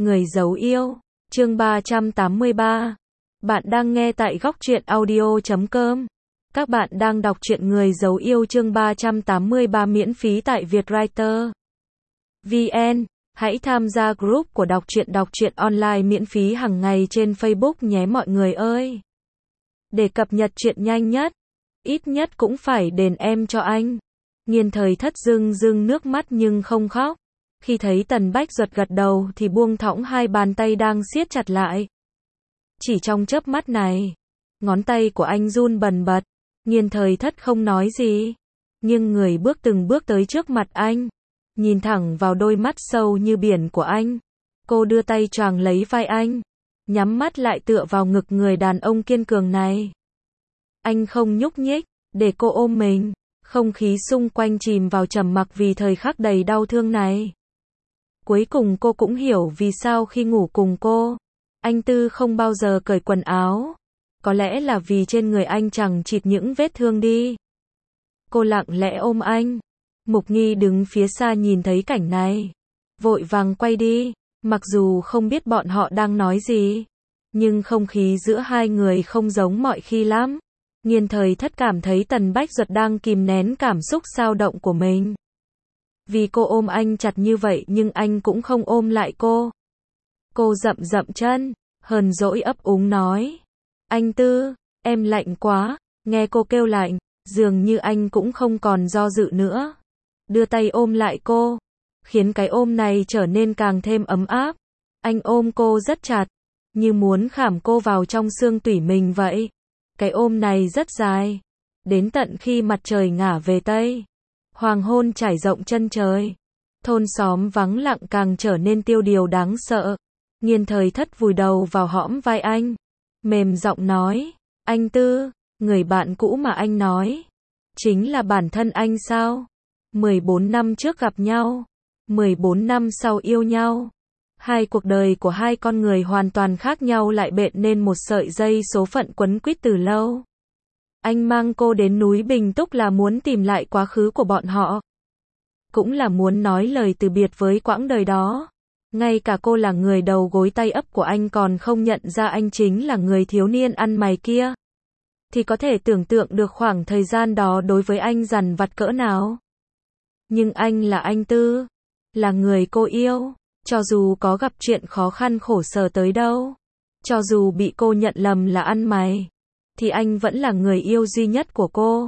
Người giấu yêu, chương 383. Bạn đang nghe tại góc truyện audio.com. Các bạn đang đọc truyện Người giấu yêu chương 383 miễn phí tại Vietwriter VN. Hãy tham gia group của đọc truyện online miễn phí hàng ngày trên Facebook nhé mọi người ơi. Để cập nhật truyện nhanh nhất, ít nhất cũng phải đền em cho anh. Nghiên Thời Thất rưng rưng nước mắt nhưng không khóc. Khi thấy Tần Bách Duật gật đầu thì buông thõng hai bàn tay đang siết chặt lại. Chỉ trong chớp mắt này, ngón tay của anh run bần bật. Nghiên Thời Thất không nói gì, nhưng người bước từng bước tới trước mặt anh, nhìn thẳng vào đôi mắt sâu như biển của anh. Cô đưa tay choàng lấy vai anh, nhắm mắt lại tựa vào ngực người đàn ông kiên cường này. Anh không nhúc nhích, để cô ôm mình. Không khí xung quanh chìm vào trầm mặc vì thời khắc đầy đau thương này. Cuối cùng cô cũng hiểu vì sao khi ngủ cùng cô, anh Tư không bao giờ cởi quần áo. Có lẽ là vì trên người anh chẳng chịt những vết thương đi. Cô lặng lẽ ôm anh. Mục Nghi đứng phía xa nhìn thấy cảnh này, vội vàng quay đi. Mặc dù không biết bọn họ đang nói gì, nhưng không khí giữa hai người không giống mọi khi lắm. Nghiên Thời Thất cảm thấy Tần Bách Duật đang kìm nén cảm xúc xao động của mình. Vì cô ôm anh chặt như vậy nhưng anh cũng không ôm lại cô. Cô dậm dậm chân, hờn dỗi ấp úng nói. Anh Tư, em lạnh quá. Nghe cô kêu lạnh, dường như anh cũng không còn do dự nữa. Đưa tay ôm lại cô, khiến cái ôm này trở nên càng thêm ấm áp. Anh ôm cô rất chặt, như muốn khảm cô vào trong xương tủy mình vậy. Cái ôm này rất dài, đến tận khi mặt trời ngả về Tây. Hoàng hôn trải rộng chân trời. Thôn xóm vắng lặng càng trở nên tiêu điều đáng sợ. Nghiên Thời Thất vùi đầu vào hõm vai anh, mềm giọng nói. Anh Tư, người bạn cũ mà anh nói, chính là bản thân anh sao? 14 năm trước gặp nhau, 14 năm sau yêu nhau. Hai cuộc đời của hai con người hoàn toàn khác nhau lại bện nên một sợi dây số phận quấn quýt từ lâu. Anh mang cô đến núi Bình Túc là muốn tìm lại quá khứ của bọn họ. Cũng là muốn nói lời từ biệt với quãng đời đó. Ngay cả cô là người đầu gối tay ấp của anh còn không nhận ra anh chính là người thiếu niên ăn mày kia. Thì có thể tưởng tượng được khoảng thời gian đó đối với anh dằn vặt cỡ nào. Nhưng anh là anh Tư, là người cô yêu. Cho dù có gặp chuyện khó khăn khổ sở tới đâu, cho dù bị cô nhận lầm là ăn mày, thì anh vẫn là người yêu duy nhất của cô.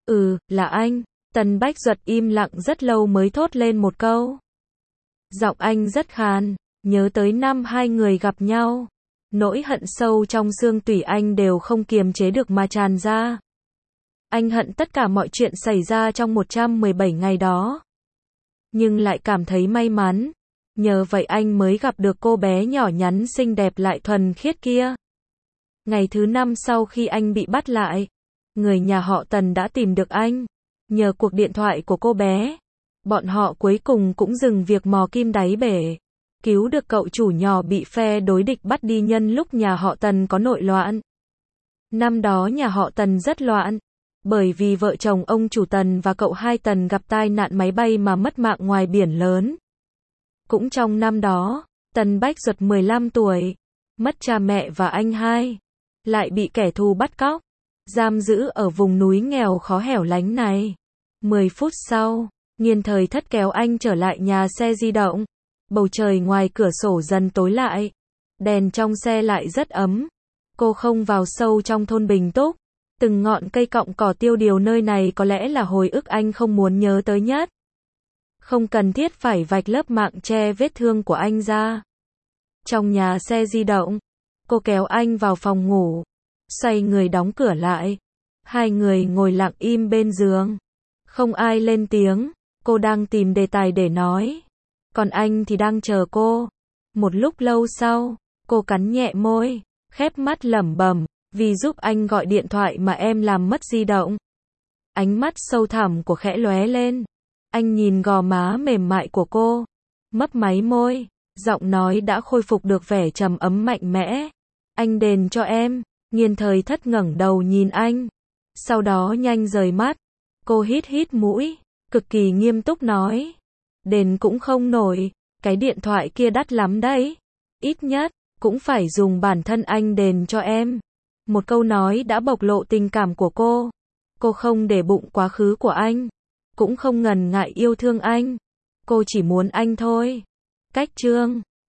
Là anh. Tần Bách Duật im lặng rất lâu mới thốt lên một câu. Giọng anh rất khàn, nhớ tới năm hai người gặp nhau. Nỗi hận sâu trong xương tủy anh đều không kiềm chế được mà tràn ra. Anh hận tất cả mọi chuyện xảy ra trong 117 ngày đó. Nhưng lại cảm thấy may mắn. Nhờ vậy anh mới gặp được cô bé nhỏ nhắn xinh đẹp lại thuần khiết kia. Ngày thứ 5 sau khi anh bị bắt lại, người nhà họ Tần đã tìm được anh. Nhờ cuộc điện thoại của cô bé, bọn họ cuối cùng cũng dừng việc mò kim đáy bể, cứu được cậu chủ nhỏ bị phe đối địch bắt đi nhân lúc nhà họ Tần có nội loạn. Năm đó nhà họ Tần rất loạn, bởi vì vợ chồng ông chủ Tần và cậu hai Tần gặp tai nạn máy bay mà mất mạng ngoài biển lớn. Cũng trong năm đó, Tần Bách Duật 15 tuổi, mất cha mẹ và anh hai, lại bị kẻ thù bắt cóc, giam giữ ở vùng núi nghèo khó hẻo lánh này. 10 phút sau, Nghiên Thời Thất kéo anh trở lại nhà xe di động. Bầu trời ngoài cửa sổ dần tối lại, đèn trong xe lại rất ấm. Cô không vào sâu trong thôn Bình Túc. Từng ngọn cây cọng cỏ tiêu điều nơi này có lẽ là hồi ức anh không muốn nhớ tới nhất. Không cần thiết phải vạch lớp mạng che vết thương của anh ra. Trong nhà xe di động, cô kéo anh vào phòng ngủ, xoay người đóng cửa lại. Hai người ngồi lặng im bên giường. Không ai lên tiếng, cô đang tìm đề tài để nói. Còn anh thì đang chờ cô. Một lúc lâu sau, cô cắn nhẹ môi, khép mắt lẩm bẩm. Vì giúp anh gọi điện thoại mà em làm mất di động. Ánh mắt sâu thẳm của khẽ lóe lên. Anh nhìn gò má mềm mại của cô, mấp máy môi, giọng nói đã khôi phục được vẻ trầm ấm mạnh mẽ. Anh đền cho em. Nghiên Thời Thất ngẩng đầu nhìn anh, sau đó nhanh rời mắt. Cô hít hít mũi, cực kỳ nghiêm túc nói. Đền cũng không nổi, cái điện thoại kia đắt lắm đấy. ít nhất, cũng phải dùng bản thân anh đền cho em. Một câu nói đã bộc lộ tình cảm của cô. Cô không để bụng quá khứ của anh. Cũng không ngần ngại yêu thương anh. Cô chỉ muốn anh thôi. Cách chương